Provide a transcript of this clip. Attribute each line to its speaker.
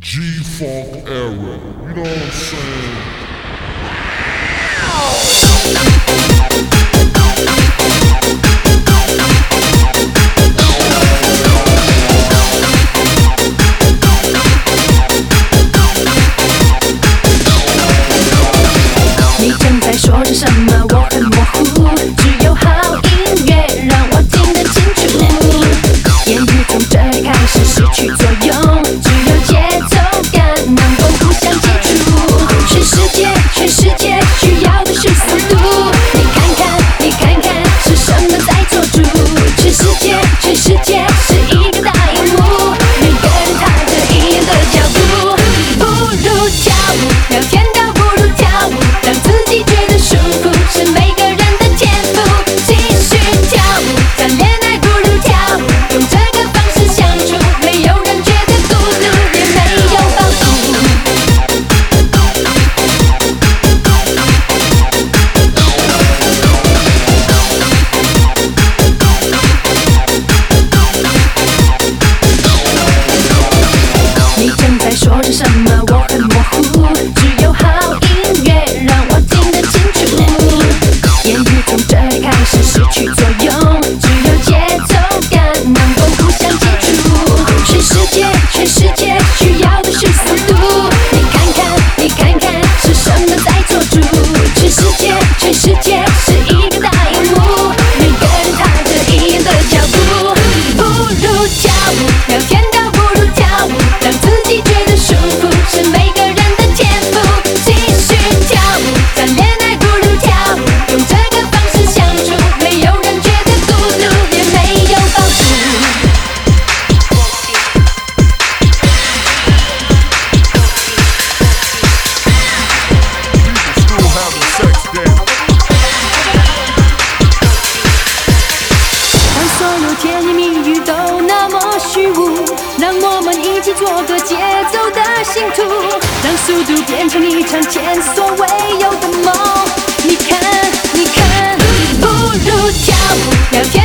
Speaker 1: G-Funk era, you know what I'm saying?
Speaker 2: 你正在说着什么？我很模糊，只有好音乐让我听得清楚。言语从这里开始失去作用，只有节奏感能够互相接触。全世界，全世界需要的是速度。你看看，你看看，是什么在做主？全世界，全世界是一个大荧幕，每个人踏着一样的脚步。不如跳舞，聊天倒不如跳舞，让自己觉得舒服，是每个人的天赋。继续跳舞，谈恋爱不如跳舞，用这个方式相处，没有人觉得孤独，也没有包袱。你正在说着什么？我很模糊，只有好音乐让我听得清楚。言语从这里开始失去作用，只有节奏感能够互相接触。全世界，全世界需要的是速度。你看看，你看看，是什么在做主？全世界，全世界是一个大荧幕，每个人踏着一样的脚步。不如跳舞，聊天倒不如跳舞，让自己觉得舒服，是每个人的天赋。继续跳舞，谈恋爱不如跳舞，用这个方式相处，没有人觉得孤独，也没有包袱。
Speaker 1: Still having sex then.
Speaker 2: 当所有甜言蜜语都那么虚无，让我们一起做个节奏的信徒，让速度变成一场前所未有的梦。你看，你看，不如跳舞，聊天。